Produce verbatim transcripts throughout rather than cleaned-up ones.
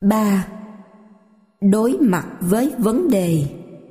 ba. Đối mặt với vấn đề.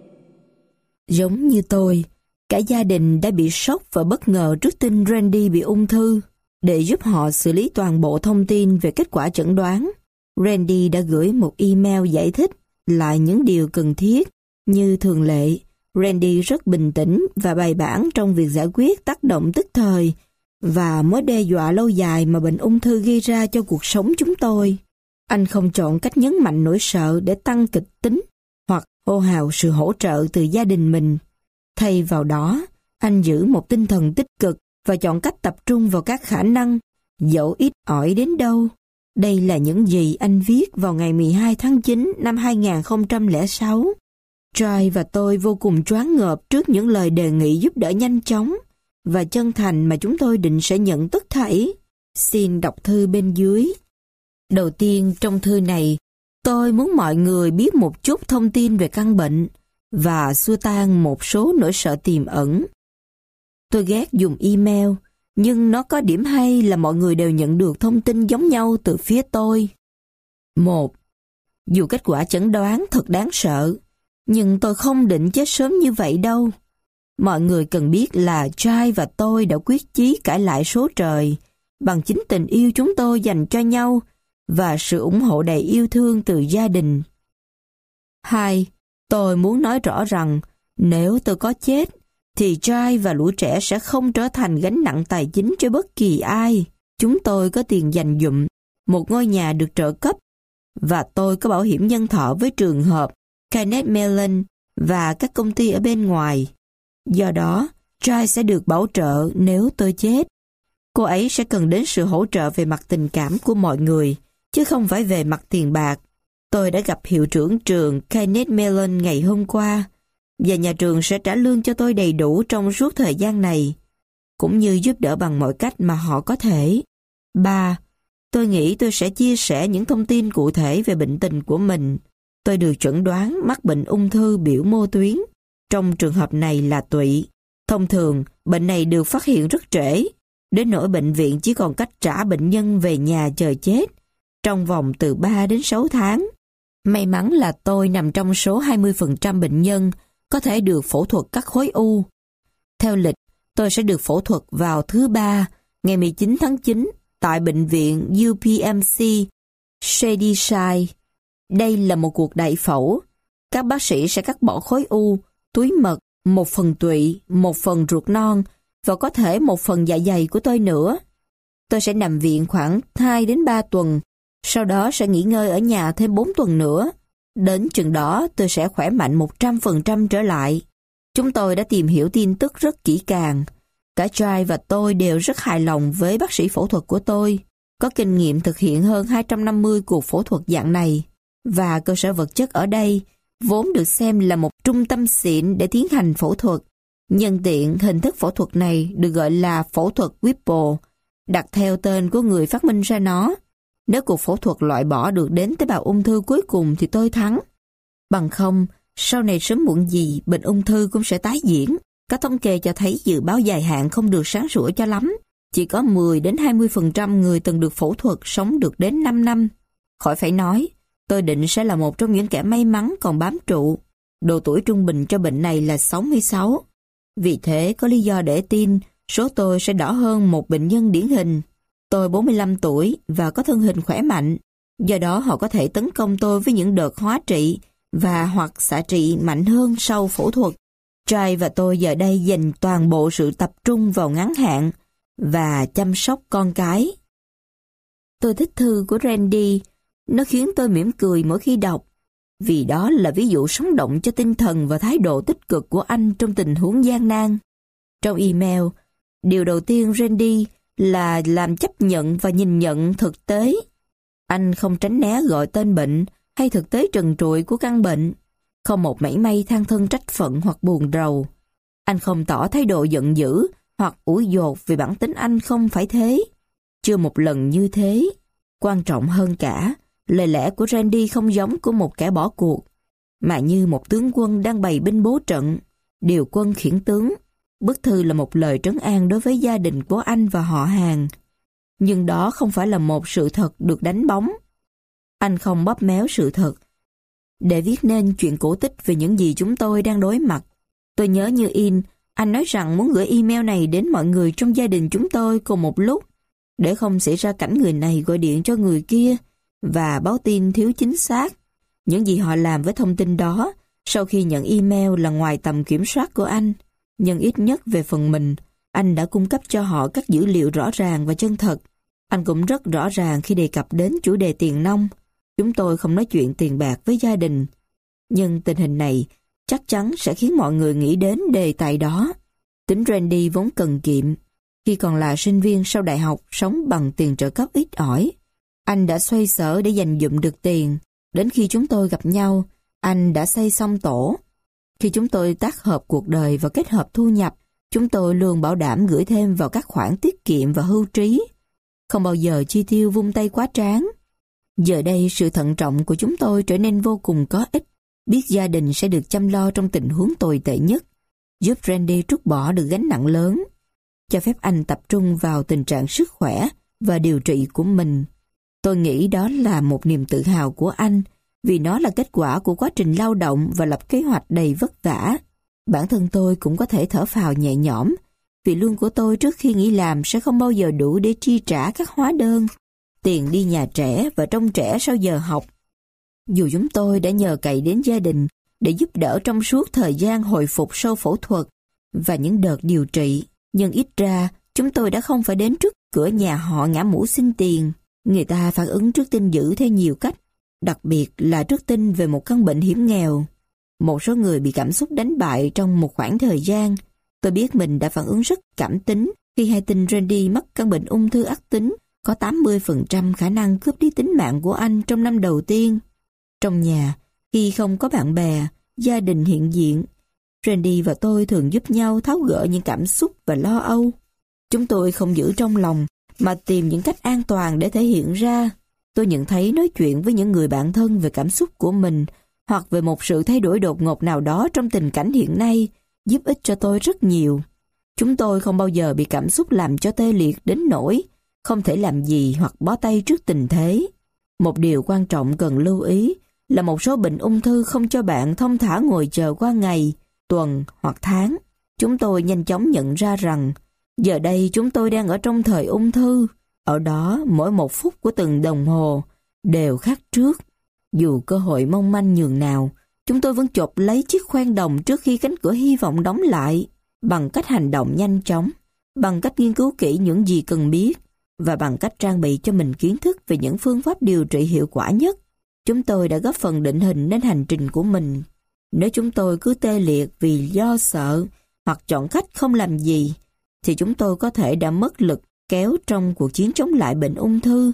Giống như tôi, cả gia đình đã bị sốc và bất ngờ trước tin Randy bị ung thư. Để giúp họ xử lý toàn bộ thông tin về kết quả chẩn đoán, Randy đã gửi một email giải thích lại những điều cần thiết. Như thường lệ, Randy rất bình tĩnh và bài bản trong việc giải quyết tác động tức thời và mối đe dọa lâu dài mà bệnh ung thư gây ra cho cuộc sống chúng tôi. Anh không chọn cách nhấn mạnh nỗi sợ để tăng kịch tính hoặc hô hào sự hỗ trợ từ gia đình mình. Thay vào đó, anh giữ một tinh thần tích cực và chọn cách tập trung vào các khả năng, dẫu ít ỏi đến đâu. Đây là những gì anh viết vào ngày mười hai tháng chín năm hai nghìn không trăm lẻ sáu. Joy và tôi vô cùng choáng ngợp trước những lời đề nghị giúp đỡ nhanh chóng và chân thành mà chúng tôi định sẽ nhận tất thảy. Xin đọc thư bên dưới. Đầu tiên trong thư này, tôi muốn mọi người biết một chút thông tin về căn bệnh và xua tan một số nỗi sợ tiềm ẩn. Tôi ghét dùng email, nhưng nó có điểm hay là mọi người đều nhận được thông tin giống nhau từ phía tôi. Một. Dù kết quả chẩn đoán thật đáng sợ, nhưng tôi không định chết sớm như vậy đâu. Mọi người cần biết là Jai và tôi đã quyết chí cãi lại số trời bằng chính tình yêu chúng tôi dành cho nhau và sự ủng hộ đầy yêu thương từ gia đình. Hai. Tôi muốn nói rõ rằng nếu tôi có chết, thì Jai và lũ trẻ sẽ không trở thành gánh nặng tài chính cho bất kỳ ai. Chúng tôi có tiền dành dụm, một ngôi nhà được trợ cấp, và tôi có bảo hiểm nhân thọ với trường hợp Kenneth Mellon và các công ty ở bên ngoài. Do đó, Jai sẽ được bảo trợ nếu tôi chết. Cô ấy sẽ cần đến sự hỗ trợ về mặt tình cảm của mọi người, chứ không phải về mặt tiền bạc. Tôi đã gặp hiệu trưởng trường Kenneth Mellon ngày hôm qua, và nhà trường sẽ trả lương cho tôi đầy đủ trong suốt thời gian này, cũng như giúp đỡ bằng mọi cách mà họ có thể. Ba. Tôi nghĩ tôi sẽ chia sẻ những thông tin cụ thể về bệnh tình của mình. Tôi được chẩn đoán mắc bệnh ung thư biểu mô tuyến. Trong trường hợp này là tụy. Thông thường, bệnh này được phát hiện rất trễ, đến nỗi bệnh viện chỉ còn cách trả bệnh nhân về nhà chờ chết trong vòng từ ba đến sáu tháng. May mắn là tôi nằm trong số hai mươi phần trăm bệnh nhân có thể được phẫu thuật cắt khối u. Theo lịch, tôi sẽ được phẫu thuật vào thứ Ba, ngày mười chín tháng chín, tại bệnh viện u pê em xê Shadyside. Đây là một cuộc đại phẫu. Các bác sĩ sẽ cắt bỏ khối u, túi mật, một phần tụy, một phần ruột non và có thể một phần dạ dày của tôi nữa. Tôi sẽ nằm viện khoảng hai đến ba tuần, sau đó sẽ nghỉ ngơi ở nhà thêm bốn tuần nữa. Đến chừng đó tôi sẽ khỏe mạnh một trăm phần trăm trở lại. Chúng tôi đã tìm hiểu tin tức rất kỹ càng. Cả Jai và tôi đều rất hài lòng với bác sĩ phẫu thuật của tôi, có kinh nghiệm thực hiện hơn hai trăm năm mươi cuộc phẫu thuật dạng này. Và cơ sở vật chất ở đây vốn được xem là một trung tâm xịn để tiến hành phẫu thuật. Nhân tiện, hình thức phẫu thuật này được gọi là phẫu thuật Whipple, đặt theo tên của người phát minh ra nó. Nếu cuộc phẫu thuật loại bỏ được đến tế bào ung thư cuối cùng thì tôi thắng. Bằng không, sau này sớm muộn gì bệnh ung thư cũng sẽ tái diễn. Các thống kê cho thấy dự báo dài hạn không được sáng sủa cho lắm. Chỉ có mười đến hai mươi phần trăm người từng được phẫu thuật sống được đến năm năm. Khỏi phải nói, tôi định sẽ là một trong những kẻ may mắn còn bám trụ. Độ tuổi trung bình cho bệnh này là sáu mươi sáu. Vì thế có lý do để tin số tôi sẽ đỏ hơn một bệnh nhân điển hình. Tôi bốn mươi lăm tuổi và có thân hình khỏe mạnh. Do đó họ có thể tấn công tôi với những đợt hóa trị và hoặc xạ trị mạnh hơn sau phẫu thuật. Jai và tôi giờ đây dành toàn bộ sự tập trung vào ngắn hạn và chăm sóc con cái. Tôi thích thư của Randy. Nó khiến tôi mỉm cười mỗi khi đọc, vì đó là ví dụ sống động cho tinh thần và thái độ tích cực của anh trong tình huống gian nan. Trong email, điều đầu tiên Randy là làm chấp nhận và nhìn nhận thực tế. Anh không tránh né gọi tên bệnh hay thực tế trần trụi của căn bệnh, không một mảy may than thân trách phận hoặc buồn rầu. Anh không tỏ thái độ giận dữ hoặc ủi dột vì bản tính anh không phải thế. Chưa một lần như thế. Quan trọng hơn cả, lời lẽ của Randy không giống của một kẻ bỏ cuộc, mà như một tướng quân đang bày binh bố trận, điều quân khiển tướng. Bức thư là một lời trấn an đối với gia đình của anh và họ hàng. Nhưng đó không phải là một sự thật được đánh bóng. Anh không bóp méo sự thật để viết nên chuyện cổ tích về những gì chúng tôi đang đối mặt. Tôi nhớ như in, anh nói rằng muốn gửi email này đến mọi người trong gia đình chúng tôi cùng một lúc, để không xảy ra cảnh người này gọi điện cho người kia và báo tin thiếu chính xác. Những gì họ làm với thông tin đó sau khi nhận email là ngoài tầm kiểm soát của anh, nhưng ít nhất về phần mình, anh đã cung cấp cho họ các dữ liệu rõ ràng và chân thật. Anh cũng rất rõ ràng khi đề cập đến chủ đề tiền nong. Chúng tôi không nói chuyện tiền bạc với gia đình. Nhưng tình hình này chắc chắn sẽ khiến mọi người nghĩ đến đề tài đó. Tính Randy vốn cần kiệm. Khi còn là sinh viên sau đại học sống bằng tiền trợ cấp ít ỏi, anh đã xoay sở để dành dụm được tiền. Đến khi chúng tôi gặp nhau, anh đã xây xong tổ. Khi chúng tôi tác hợp cuộc đời và kết hợp thu nhập, chúng tôi luôn bảo đảm gửi thêm vào các khoản tiết kiệm và hưu trí. Không bao giờ chi tiêu vung tay quá tráng. Giờ đây sự thận trọng của chúng tôi trở nên vô cùng có ích. Biết gia đình sẽ được chăm lo trong tình huống tồi tệ nhất, giúp Randy trút bỏ được gánh nặng lớn, cho phép anh tập trung vào tình trạng sức khỏe và điều trị của mình. Tôi nghĩ đó là một niềm tự hào của anh, vì nó là kết quả của quá trình lao động và lập kế hoạch đầy vất vả. Bản thân tôi cũng có thể thở phào nhẹ nhõm, vì lương của tôi trước khi nghỉ làm sẽ không bao giờ đủ để chi trả các hóa đơn, tiền đi nhà trẻ và trông trẻ sau giờ học. Dù chúng tôi đã nhờ cậy đến gia đình để giúp đỡ trong suốt thời gian hồi phục sau phẫu thuật và những đợt điều trị, nhưng ít ra chúng tôi đã không phải đến trước cửa nhà họ ngã mũ xin tiền. Người ta phản ứng trước tin dữ theo nhiều cách, đặc biệt là trước tin về một căn bệnh hiểm nghèo. Một số người bị cảm xúc đánh bại trong một khoảng thời gian. Tôi biết mình đã phản ứng rất cảm tính khi hay tin Randy mắc căn bệnh ung thư ác tính có tám mươi phần trăm khả năng cướp đi tính mạng của anh trong năm đầu tiên. Trong nhà, khi không có bạn bè, gia đình hiện diện, Randy và tôi thường giúp nhau tháo gỡ những cảm xúc và lo âu. Chúng tôi không giữ trong lòng, mà tìm những cách an toàn để thể hiện ra. Tôi nhận thấy nói chuyện với những người bạn thân về cảm xúc của mình hoặc về một sự thay đổi đột ngột nào đó trong tình cảnh hiện nay giúp ích cho tôi rất nhiều. Chúng tôi không bao giờ bị cảm xúc làm cho tê liệt đến nỗi không thể làm gì hoặc bó tay trước tình thế. Một điều quan trọng cần lưu ý là một số bệnh ung thư không cho bạn thông thả ngồi chờ qua ngày, tuần hoặc tháng. Chúng tôi nhanh chóng nhận ra rằng giờ đây chúng tôi đang ở trong thời ung thư. Ở đó mỗi một phút của từng đồng hồ đều khác trước. Dù cơ hội mong manh nhường nào, chúng tôi vẫn chộp lấy chiếc khoen đồng trước khi cánh cửa hy vọng đóng lại, bằng cách hành động nhanh chóng, bằng cách nghiên cứu kỹ những gì cần biết, và bằng cách trang bị cho mình kiến thức về những phương pháp điều trị hiệu quả nhất. Chúng tôi đã góp phần định hình nên hành trình của mình. Nếu chúng tôi cứ tê liệt vì lo sợ hoặc chọn cách không làm gì, thì chúng tôi có thể đã mất lực kéo trong cuộc chiến chống lại bệnh ung thư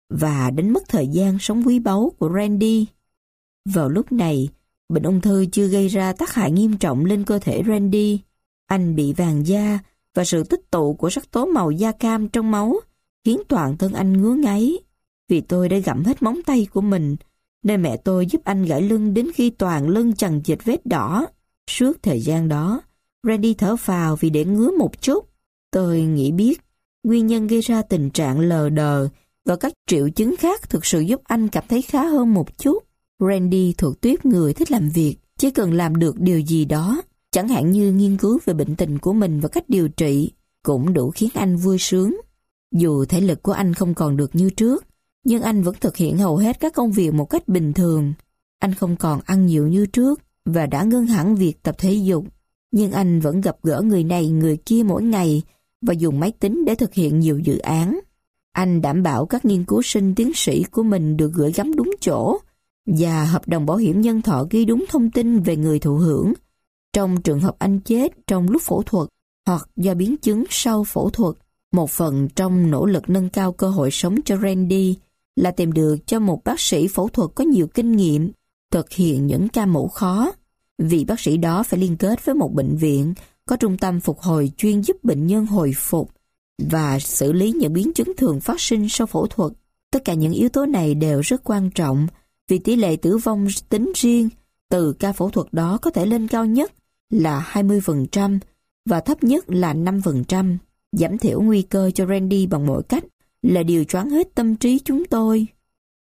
và đánh mất thời gian sống quý báu của Randy. Vào lúc này, bệnh ung thư chưa gây ra tác hại nghiêm trọng lên cơ thể Randy. Anh bị vàng da và sự tích tụ của sắc tố màu da cam trong máu khiến toàn thân anh ngứa ngáy. Vì tôi đã gặm hết móng tay của mình, nên mẹ tôi giúp anh gãi lưng đến khi toàn lưng chằng chịt vết đỏ. Suốt thời gian đó, Randy thở phào vì để ngứa một chút. Tôi nghĩ biết nguyên nhân gây ra tình trạng lờ đờ và các triệu chứng khác thực sự giúp anh cảm thấy khá hơn một chút. Randy thuộc tuýp người thích làm việc, chỉ cần làm được điều gì đó, chẳng hạn như nghiên cứu về bệnh tình của mình và cách điều trị, cũng đủ khiến anh vui sướng. Dù thể lực của anh không còn được như trước, nhưng anh vẫn thực hiện hầu hết các công việc một cách bình thường. Anh không còn ăn nhiều như trước và đã ngưng hẳn việc tập thể dục, nhưng anh vẫn gặp gỡ người này người kia mỗi ngày và dùng máy tính để thực hiện nhiều dự án. Anh đảm bảo các nghiên cứu sinh tiến sĩ của mình được gửi gắm đúng chỗ và hợp đồng bảo hiểm nhân thọ ghi đúng thông tin về người thụ hưởng trong trường hợp anh chết trong lúc phẫu thuật hoặc do biến chứng sau phẫu thuật. Một phần trong nỗ lực nâng cao cơ hội sống cho Randy là tìm được cho một bác sĩ phẫu thuật có nhiều kinh nghiệm thực hiện những ca mổ khó. Vị bác sĩ đó phải liên kết với một bệnh viện có trung tâm phục hồi chuyên giúp bệnh nhân hồi phục và xử lý những biến chứng thường phát sinh sau phẫu thuật. Tất cả những yếu tố này đều rất quan trọng vì tỷ lệ tử vong tính riêng từ ca phẫu thuật đó có thể lên cao nhất là hai mươi phần trăm và thấp nhất là năm phần trăm. Giảm thiểu nguy cơ cho Randy bằng mọi cách là điều choáng hết tâm trí chúng tôi.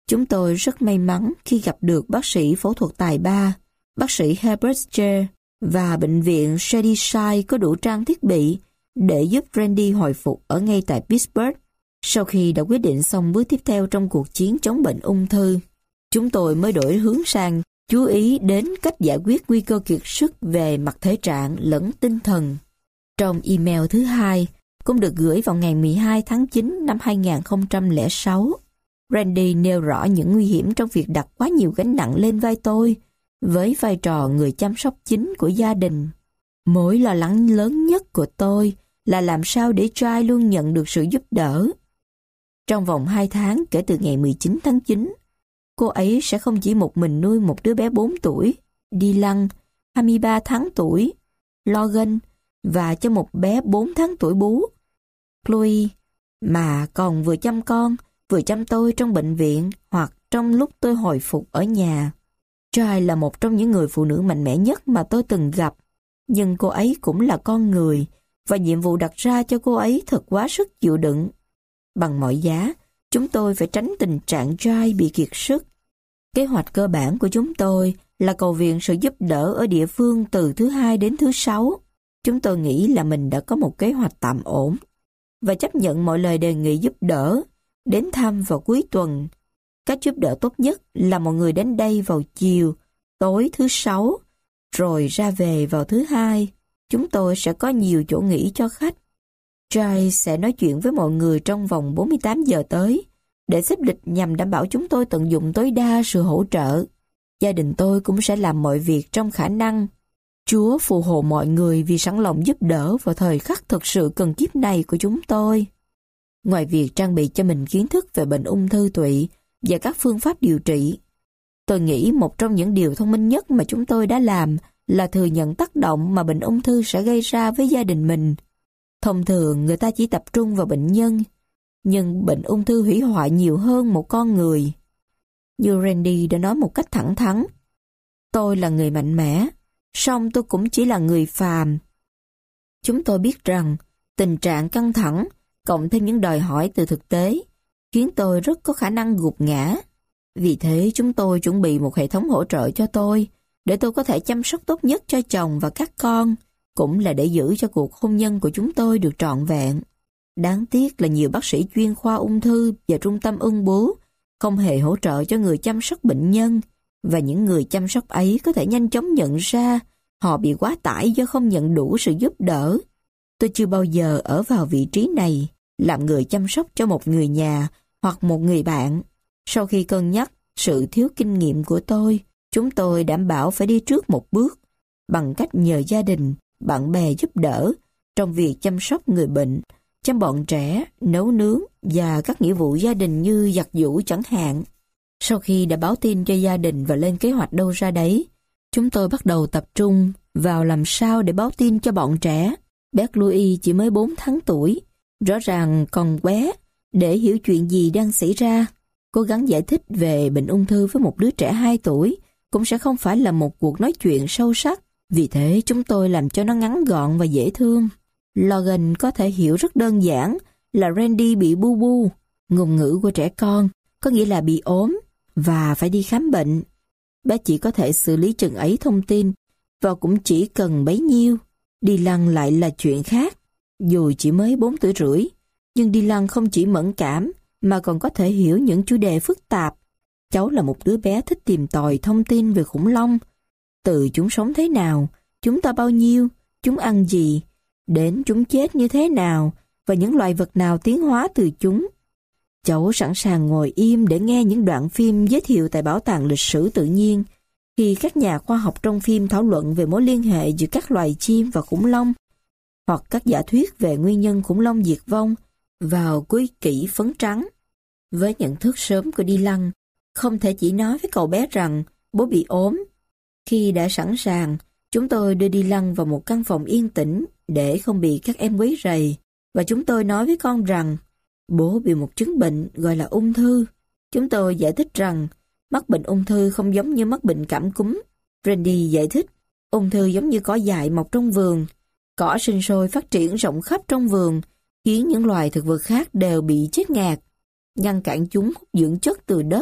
Chúng tôi rất may mắn khi gặp được bác sĩ phẫu thuật tài ba, bác sĩ Herbert J. và bệnh viện Shadyside có đủ trang thiết bị để giúp Randy hồi phục ở ngay tại Pittsburgh. Sau khi đã quyết định xong bước tiếp theo trong cuộc chiến chống bệnh ung thư, chúng tôi mới đổi hướng sang chú ý đến cách giải quyết nguy cơ kiệt sức về mặt thể trạng lẫn tinh thần. Trong email thứ hai, cũng được gửi vào ngày mười hai tháng chín năm hai nghìn không trăm lẻ sáu, Randy nêu rõ những nguy hiểm trong việc đặt quá nhiều gánh nặng lên vai tôi, với vai trò người chăm sóc chính của gia đình. Mối lo lắng lớn nhất của tôi là làm sao để Trai luôn nhận được sự giúp đỡ. Trong vòng hai tháng kể từ ngày mười chín tháng chín, cô ấy sẽ không chỉ một mình nuôi một đứa bé bốn tuổi, Dylan, hai mươi ba tháng tuổi, Logan, và cho một bé bốn tháng tuổi bú, Chloe, mà còn vừa chăm con, vừa chăm tôi trong bệnh viện hoặc trong lúc tôi hồi phục ở nhà. Trai là một trong những người phụ nữ mạnh mẽ nhất mà tôi từng gặp, nhưng cô ấy cũng là con người, và nhiệm vụ đặt ra cho cô ấy thật quá sức chịu đựng. Bằng mọi giá, chúng tôi phải tránh tình trạng Trai bị kiệt sức. Kế hoạch cơ bản của chúng tôi là cầu viện sự giúp đỡ ở địa phương từ thứ hai đến thứ sáu. Chúng tôi nghĩ là mình đã có một kế hoạch tạm ổn và chấp nhận mọi lời đề nghị giúp đỡ, đến thăm vào cuối tuần. Cách giúp đỡ tốt nhất là mọi người đến đây vào chiều, tối thứ sáu, rồi ra về vào thứ hai. Chúng tôi sẽ có nhiều chỗ nghỉ cho khách. Jai sẽ nói chuyện với mọi người trong vòng bốn mươi tám giờ tới, để xếp lịch nhằm đảm bảo chúng tôi tận dụng tối đa sự hỗ trợ. Gia đình tôi cũng sẽ làm mọi việc trong khả năng. Chúa phù hộ mọi người vì sẵn lòng giúp đỡ vào thời khắc thực sự cần kiếp này của chúng tôi. Ngoài việc trang bị cho mình kiến thức về bệnh ung thư tụy và các phương pháp điều trị, tôi nghĩ một trong những điều thông minh nhất mà chúng tôi đã làm là thừa nhận tác động mà bệnh ung thư sẽ gây ra với gia đình mình. Thông thường người ta chỉ tập trung vào bệnh nhân, nhưng bệnh ung thư hủy hoại nhiều hơn một con người. Như Randy đã nói một cách thẳng thắn, tôi là người mạnh mẽ, song tôi cũng chỉ là người phàm. Chúng tôi biết rằng tình trạng căng thẳng cộng thêm những đòi hỏi từ thực tế khiến tôi rất có khả năng gục ngã. Vì thế chúng tôi chuẩn bị một hệ thống hỗ trợ cho tôi để tôi có thể chăm sóc tốt nhất cho chồng và các con, cũng là để giữ cho cuộc hôn nhân của chúng tôi được trọn vẹn. Đáng tiếc là nhiều bác sĩ chuyên khoa ung thư và trung tâm ung bướu không hề hỗ trợ cho người chăm sóc bệnh nhân, và những người chăm sóc ấy có thể nhanh chóng nhận ra họ bị quá tải do không nhận đủ sự giúp đỡ. Tôi chưa bao giờ ở vào vị trí này, làm người chăm sóc cho một người nhà hoặc một người bạn. Sau khi cân nhắc sự thiếu kinh nghiệm của tôi, chúng tôi đảm bảo phải đi trước một bước, bằng cách nhờ gia đình, bạn bè giúp đỡ trong việc chăm sóc người bệnh, chăm bọn trẻ, nấu nướng và các nghĩa vụ gia đình như giặt giũ chẳng hạn. Sau khi đã báo tin cho gia đình và lên kế hoạch đâu ra đấy, chúng tôi bắt đầu tập trung vào làm sao để báo tin cho bọn trẻ. Bé Louis chỉ mới bốn tháng tuổi, rõ ràng còn bé để hiểu chuyện gì đang xảy ra. Cố gắng giải thích về bệnh ung thư với một đứa trẻ hai tuổi cũng sẽ không phải là một cuộc nói chuyện sâu sắc. Vì thế chúng tôi làm cho nó ngắn gọn và dễ thương. Logan có thể hiểu rất đơn giản là Randy bị bu bu, ngôn ngữ của trẻ con, có nghĩa là bị ốm và phải đi khám bệnh. Bé chỉ có thể xử lý chừng ấy thông tin và cũng chỉ cần bấy nhiêu. Dylan lại là chuyện khác. Dù chỉ mới bốn tuổi rưỡi, nhưng Dylan không chỉ mẫn cảm mà còn có thể hiểu những chủ đề phức tạp. Cháu là một đứa bé thích tìm tòi thông tin về khủng long, từ chúng sống thế nào, chúng to bao nhiêu, chúng ăn gì, đến chúng chết như thế nào và những loài vật nào tiến hóa từ chúng. Cháu sẵn sàng ngồi im để nghe những đoạn phim giới thiệu tại Bảo tàng Lịch sử Tự nhiên, khi các nhà khoa học trong phim thảo luận về mối liên hệ giữa các loài chim và khủng long, hoặc các giả thuyết về nguyên nhân khủng long diệt vong vào cuối kỷ phấn trắng. Với nhận thức sớm của Dylan, không thể chỉ nói với cậu bé rằng bố bị ốm. Khi đã sẵn sàng, chúng tôi đưa Dylan vào một căn phòng yên tĩnh để không bị các em quấy rầy, và chúng tôi nói với con rằng bố bị một chứng bệnh gọi là ung thư. Chúng tôi giải thích rằng mắc bệnh ung thư không giống như mắc bệnh cảm cúm. Randy giải thích, ung thư giống như cỏ dại mọc trong vườn. Cỏ sinh sôi phát triển rộng khắp trong vườn, khiến những loài thực vật khác đều bị chết ngạt, ngăn cản chúng hút dưỡng chất từ đất.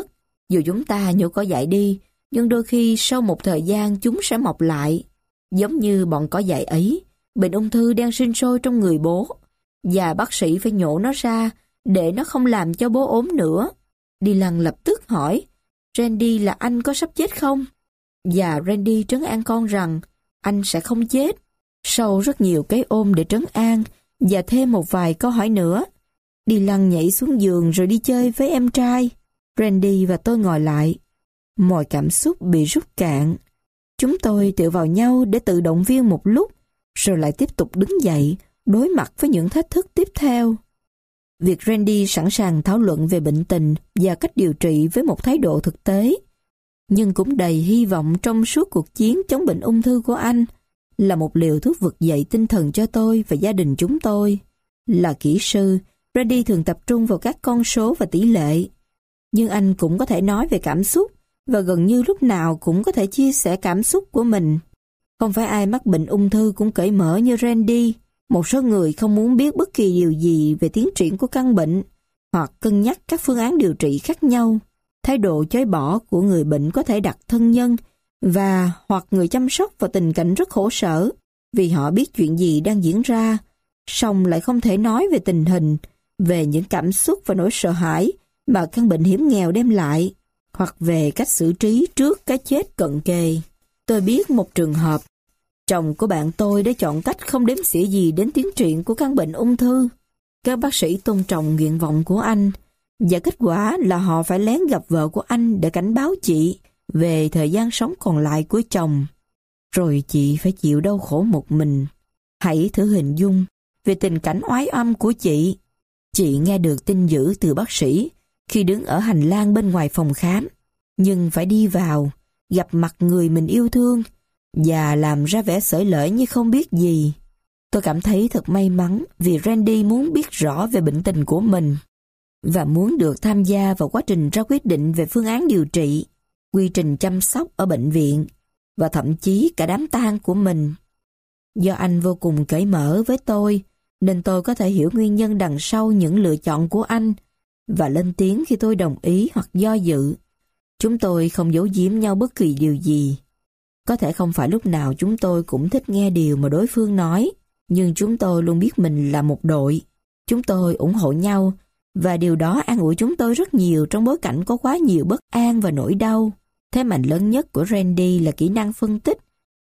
Dù chúng ta nhổ cỏ dại đi, nhưng đôi khi sau một thời gian chúng sẽ mọc lại. Giống như bọn cỏ dại ấy, bệnh ung thư đang sinh sôi trong người bố, và bác sĩ phải nhổ nó ra để nó không làm cho bố ốm nữa. Dylan lập tức hỏi, Randy là anh có sắp chết không? Và Randy trấn an con rằng anh sẽ không chết. Sau rất nhiều cái ôm để trấn an và thêm một vài câu hỏi nữa, Dylan nhảy xuống giường rồi đi chơi với em trai. Randy và tôi ngồi lại. Mọi cảm xúc bị rút cạn. Chúng tôi tựa vào nhau để tự động viên một lúc, rồi lại tiếp tục đứng dậy, đối mặt với những thách thức tiếp theo. Việc Randy sẵn sàng thảo luận về bệnh tình và cách điều trị với một thái độ thực tế, nhưng cũng đầy hy vọng trong suốt cuộc chiến chống bệnh ung thư của anh, là một liều thuốc vực dậy tinh thần cho tôi và gia đình chúng tôi. Là kỹ sư, Randy thường tập trung vào các con số và tỷ lệ, nhưng anh cũng có thể nói về cảm xúc và gần như lúc nào cũng có thể chia sẻ cảm xúc của mình. Không phải ai mắc bệnh ung thư cũng cởi mở như Randy. Một số người không muốn biết bất kỳ điều gì về tiến triển của căn bệnh hoặc cân nhắc các phương án điều trị khác nhau. Thái độ chối bỏ của người bệnh có thể đặt thân nhân và hoặc người chăm sóc vào tình cảnh rất khổ sở vì họ biết chuyện gì đang diễn ra, song lại không thể nói về tình hình, về những cảm xúc và nỗi sợ hãi mà căn bệnh hiểm nghèo đem lại, hoặc về cách xử trí trước cái chết cận kề. Tôi biết một trường hợp, chồng của bạn tôi đã chọn cách không đếm xỉa gì đến tiến triển của căn bệnh ung thư. Các bác sĩ tôn trọng nguyện vọng của anh, và kết quả là họ phải lén gặp vợ của anh để cảnh báo chị về thời gian sống còn lại của chồng. Rồi chị phải chịu đau khổ một mình. Hãy thử hình dung về tình cảnh oái oăm của chị. Chị nghe được tin dữ từ bác sĩ khi đứng ở hành lang bên ngoài phòng khám, nhưng phải đi vào, gặp mặt người mình yêu thương và làm ra vẻ xởi lởi như không biết gì. Tôi cảm thấy thật may mắn vì Randy muốn biết rõ về bệnh tình của mình và muốn được tham gia vào quá trình ra quyết định về phương án điều trị, quy trình chăm sóc ở bệnh viện và thậm chí cả đám tang của mình. Do anh vô cùng cởi mở với tôi, nên tôi có thể hiểu nguyên nhân đằng sau những lựa chọn của anh và lên tiếng khi tôi đồng ý hoặc do dự. Chúng tôi không giấu giếm nhau bất kỳ điều gì. Có thể không phải lúc nào chúng tôi cũng thích nghe điều mà đối phương nói, nhưng chúng tôi luôn biết mình là một đội. Chúng tôi ủng hộ nhau, và điều đó an ủi chúng tôi rất nhiều trong bối cảnh có quá nhiều bất an và nỗi đau. Thế mạnh lớn nhất của Randy là kỹ năng phân tích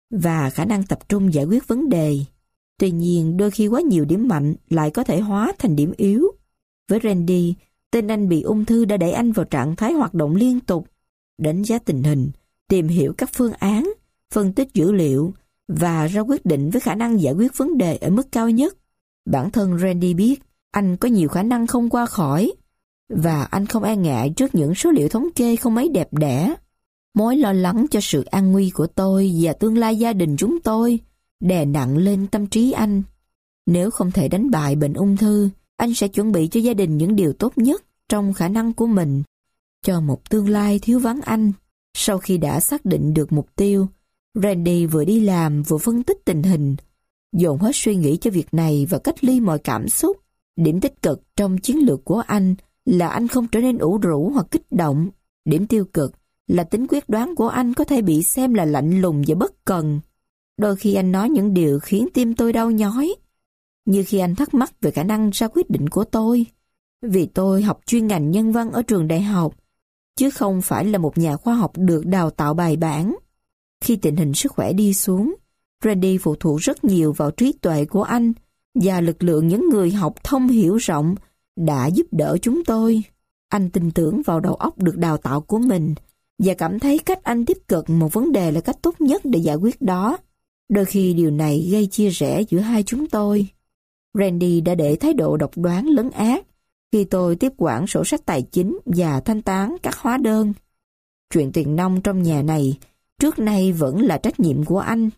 và khả năng tập trung giải quyết vấn đề. Tuy nhiên, đôi khi quá nhiều điểm mạnh lại có thể hóa thành điểm yếu. Với Randy, tên anh bị ung thư đã đẩy anh vào trạng thái hoạt động liên tục, đánh giá tình hình, tìm hiểu các phương án, phân tích dữ liệu và ra quyết định với khả năng giải quyết vấn đề ở mức cao nhất. Bản thân Randy biết anh có nhiều khả năng không qua khỏi, và anh không e ngại trước những số liệu thống kê không mấy đẹp đẽ. Mối lo lắng cho sự an nguy của tôi và tương lai gia đình chúng tôi đè nặng lên tâm trí anh. Nếu không thể đánh bại bệnh ung thư, anh sẽ chuẩn bị cho gia đình những điều tốt nhất trong khả năng của mình cho một tương lai thiếu vắng anh. Sau khi đã xác định được mục tiêu, Randy vừa đi làm vừa phân tích tình hình, dồn hết suy nghĩ cho việc này và cách ly mọi cảm xúc. Điểm tích cực trong chiến lược của anh là anh không trở nên ủ rũ hoặc kích động. Điểm tiêu cực là tính quyết đoán của anh có thể bị xem là lạnh lùng và bất cần. Đôi khi anh nói những điều khiến tim tôi đau nhói, như khi anh thắc mắc về khả năng ra quyết định của tôi. Vì tôi học chuyên ngành nhân văn ở trường đại học, chứ không phải là một nhà khoa học được đào tạo bài bản. Khi tình hình sức khỏe đi xuống, Randy phụ thuộc rất nhiều vào trí tuệ của anh và lực lượng những người học thông hiểu rộng đã giúp đỡ chúng tôi. Anh tin tưởng vào đầu óc được đào tạo của mình và cảm thấy cách anh tiếp cận một vấn đề là cách tốt nhất để giải quyết đó. Đôi khi điều này gây chia rẽ giữa hai chúng tôi. Randy đã để thái độ độc đoán lấn át khi tôi tiếp quản sổ sách tài chính và thanh toán các hóa đơn. Chuyện tiền nong trong nhà này trước nay vẫn là trách nhiệm của anh.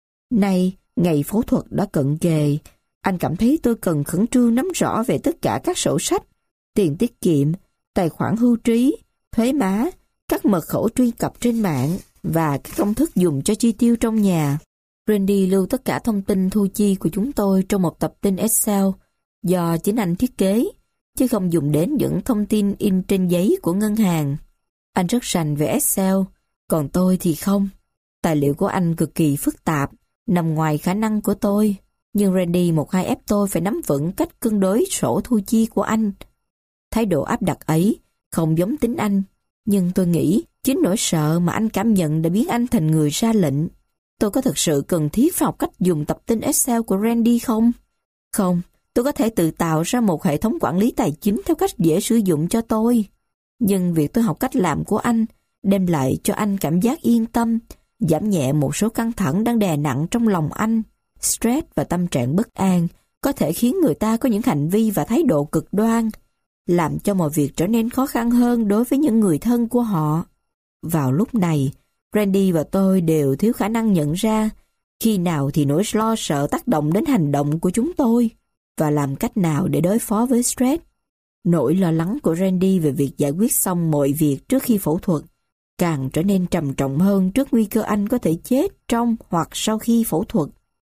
Nay, ngày phẫu thuật đã cận kề, anh cảm thấy tôi cần khẩn trương nắm rõ về tất cả các sổ sách, tiền tiết kiệm, tài khoản hưu trí, thuế má, các mật khẩu truy cập trên mạng và các công thức dùng cho chi tiêu trong nhà. Randy lưu tất cả thông tin thu chi của chúng tôi trong một tập tin Excel do chính anh thiết kế, chứ không dùng đến những thông tin in trên giấy của ngân hàng. Anh rất rành về Excel, còn tôi thì không. Tài liệu của anh cực kỳ phức tạp, nằm ngoài khả năng của tôi. Nhưng Randy một hai ép tôi phải nắm vững cách cân đối sổ thu chi của anh. Thái độ áp đặt ấy không giống tính anh, nhưng tôi nghĩ chính nỗi sợ mà anh cảm nhận đã biến anh thành người ra lệnh. Tôi có thực sự cần thiết phải học cách dùng tập tin Excel của Randy không? Không, tôi có thể tự tạo ra một hệ thống quản lý tài chính theo cách dễ sử dụng cho tôi. Nhưng việc tôi học cách làm của anh đem lại cho anh cảm giác yên tâm, giảm nhẹ một số căng thẳng đang đè nặng trong lòng anh. Stress và tâm trạng bất an có thể khiến người ta có những hành vi và thái độ cực đoan, làm cho mọi việc trở nên khó khăn hơn đối với những người thân của họ. Vào lúc này, Randy và tôi đều thiếu khả năng nhận ra khi nào thì nỗi lo sợ tác động đến hành động của chúng tôi và làm cách nào để đối phó với stress. Nỗi lo lắng của Randy về việc giải quyết xong mọi việc trước khi phẫu thuật càng trở nên trầm trọng hơn trước nguy cơ anh có thể chết trong hoặc sau khi phẫu thuật.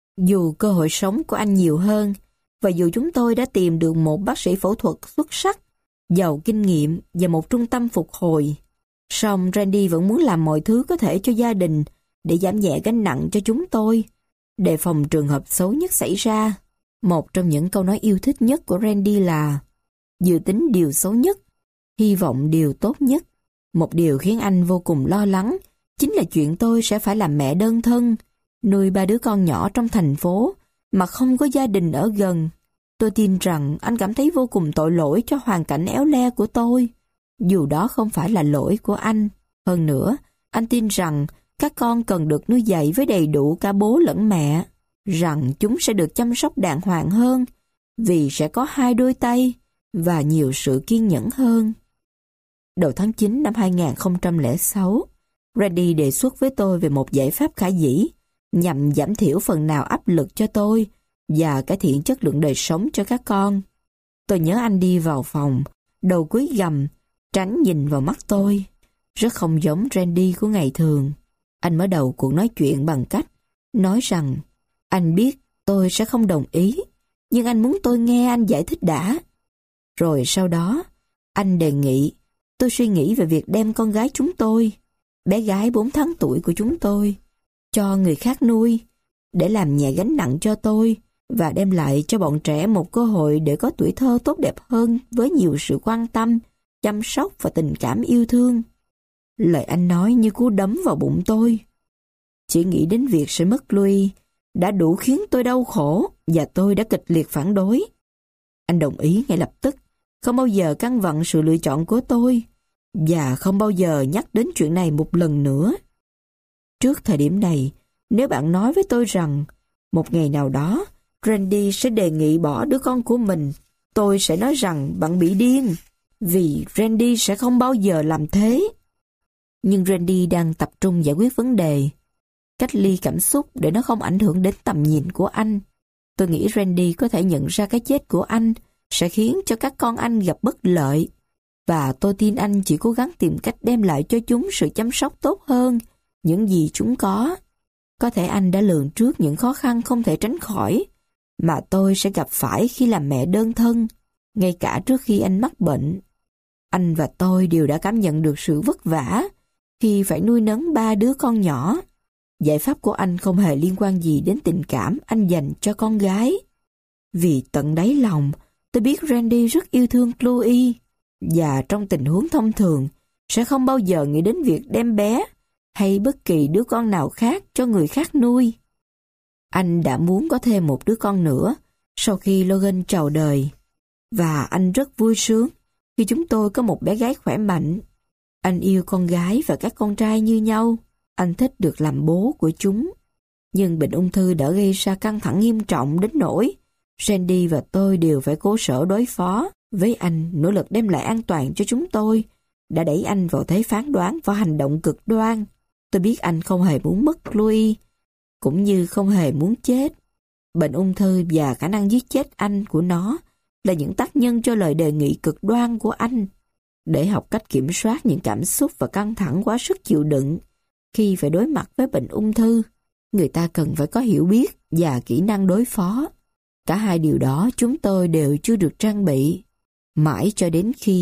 Dù cơ hội sống của anh nhiều hơn, và dù chúng tôi đã tìm được một bác sĩ phẫu thuật xuất sắc, giàu kinh nghiệm và một trung tâm phục hồi, song Randy vẫn muốn làm mọi thứ có thể cho gia đình để giảm nhẹ gánh nặng cho chúng tôi, đề phòng trường hợp xấu nhất xảy ra. Một trong những câu nói yêu thích nhất của Randy là: dự tính điều xấu nhất, hy vọng điều tốt nhất. Một điều khiến anh vô cùng lo lắng chính là chuyện tôi sẽ phải làm mẹ đơn thân, nuôi ba đứa con nhỏ trong thành phố mà không có gia đình ở gần. Tôi tin rằng anh cảm thấy vô cùng tội lỗi cho hoàn cảnh éo le của tôi, dù đó không phải là lỗi của anh. Hơn nữa, anh tin rằng các con cần được nuôi dạy với đầy đủ cả bố lẫn mẹ, rằng chúng sẽ được chăm sóc đàng hoàng hơn vì sẽ có hai đôi tay và nhiều sự kiên nhẫn hơn. Đầu tháng chín năm hai nghìn không trăm lẻ sáu, Randy đề xuất với tôi về một giải pháp khả dĩ nhằm giảm thiểu phần nào áp lực cho tôi và cải thiện chất lượng đời sống cho các con. Tôi nhớ anh đi vào phòng, đầu cúi gằm, tránh nhìn vào mắt tôi. Rất không giống Randy của ngày thường. Anh mở đầu cuộc nói chuyện bằng cách nói rằng anh biết tôi sẽ không đồng ý, nhưng anh muốn tôi nghe anh giải thích đã. Rồi sau đó, anh đề nghị tôi suy nghĩ về việc đem con gái chúng tôi, bé gái bốn tháng tuổi của chúng tôi, cho người khác nuôi, để làm nhẹ gánh nặng cho tôi và đem lại cho bọn trẻ một cơ hội để có tuổi thơ tốt đẹp hơn với nhiều sự quan tâm, chăm sóc và tình cảm yêu thương. Lời anh nói như cú đấm vào bụng tôi. Chỉ nghĩ đến việc sẽ mất Louis đã đủ khiến tôi đau khổ và tôi đã kịch liệt phản đối. Anh đồng ý ngay lập tức, không bao giờ căn vặn sự lựa chọn của tôi và không bao giờ nhắc đến chuyện này một lần nữa. Trước thời điểm này, nếu bạn nói với tôi rằng một ngày nào đó Randy sẽ đề nghị bỏ đứa con của mình, tôi sẽ nói rằng bạn bị điên, vì Randy sẽ không bao giờ làm thế. Nhưng Randy đang tập trung giải quyết vấn đề, cách ly cảm xúc để nó không ảnh hưởng đến tầm nhìn của anh. Tôi nghĩ Randy có thể nhận ra cái chết của anh sẽ khiến cho các con anh gặp bất lợi, và tôi tin anh chỉ cố gắng tìm cách đem lại cho chúng sự chăm sóc tốt hơn những gì chúng có. Có thể anh đã lường trước những khó khăn không thể tránh khỏi mà tôi sẽ gặp phải khi làm mẹ đơn thân, ngay cả trước khi anh mắc bệnh. Anh và tôi đều đã cảm nhận được sự vất vả khi phải nuôi nấng ba đứa con nhỏ. Giải pháp của anh không hề liên quan gì đến tình cảm anh dành cho con gái. Vì tận đáy lòng, tôi biết Randy rất yêu thương Chloe, và trong tình huống thông thường sẽ không bao giờ nghĩ đến việc đem bé hay bất kỳ đứa con nào khác cho người khác nuôi. Anh đã muốn có thêm một đứa con nữa sau khi Logan chào đời, và anh rất vui sướng khi chúng tôi có một bé gái khỏe mạnh. Anh yêu con gái và các con trai như nhau. Anh thích được làm bố của chúng. Nhưng bệnh ung thư đã gây ra căng thẳng nghiêm trọng đến nỗi Randy và tôi đều phải cố sở đối phó với anh. Nỗ lực đem lại an toàn cho chúng tôi đã đẩy anh vào thế phán đoán và hành động cực đoan. Tôi biết anh không hề muốn mất Chloe, cũng như không hề muốn chết. Bệnh ung thư và khả năng giết chết anh của nó là những tác nhân cho lời đề nghị cực đoan của anh. Để học cách kiểm soát những cảm xúc và căng thẳng quá sức chịu đựng khi phải đối mặt với bệnh ung thư, người ta cần phải có hiểu biết và kỹ năng đối phó. Cả hai điều đó chúng tôi đều chưa được trang bị. Mãi cho đến khi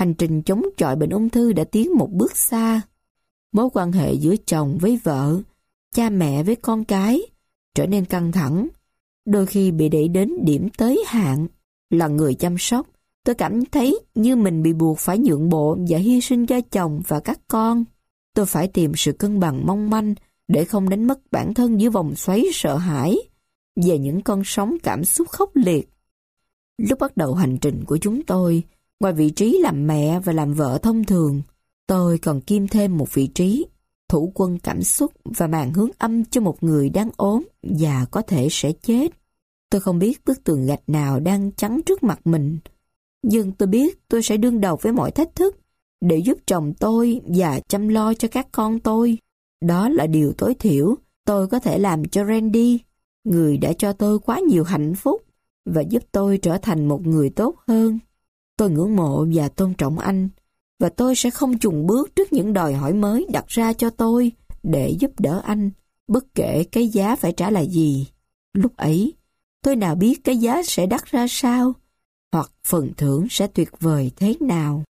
Hành trình chống chọi bệnh ung thư đã tiến một bước xa. Mối quan hệ giữa chồng với vợ, cha mẹ với con cái trở nên căng thẳng, đôi khi bị đẩy đến điểm tới hạn. Là người chăm sóc, tôi cảm thấy như mình bị buộc phải nhượng bộ và hy sinh cho chồng và các con. Tôi phải tìm sự cân bằng mong manh để không đánh mất bản thân giữa vòng xoáy sợ hãi về những con sóng cảm xúc khốc liệt. Lúc bắt đầu hành trình của chúng tôi, ngoài vị trí làm mẹ và làm vợ thông thường, tôi còn kiêm thêm một vị trí thủ quân cảm xúc và màn hướng âm cho một người đang ốm và có thể sẽ chết. Tôi không biết bức tường gạch nào đang chắn trước mặt mình, nhưng tôi biết tôi sẽ đương đầu với mọi thách thức để giúp chồng tôi và chăm lo cho các con tôi. Đó là điều tối thiểu tôi có thể làm cho Randy, người đã cho tôi quá nhiều hạnh phúc và giúp tôi trở thành một người tốt hơn. Tôi ngưỡng mộ và tôn trọng anh, và tôi sẽ không chùn bước trước những đòi hỏi mới đặt ra cho tôi để giúp đỡ anh, bất kể cái giá phải trả là gì. Lúc ấy, tôi nào biết cái giá sẽ đắt ra sao, hoặc phần thưởng sẽ tuyệt vời thế nào.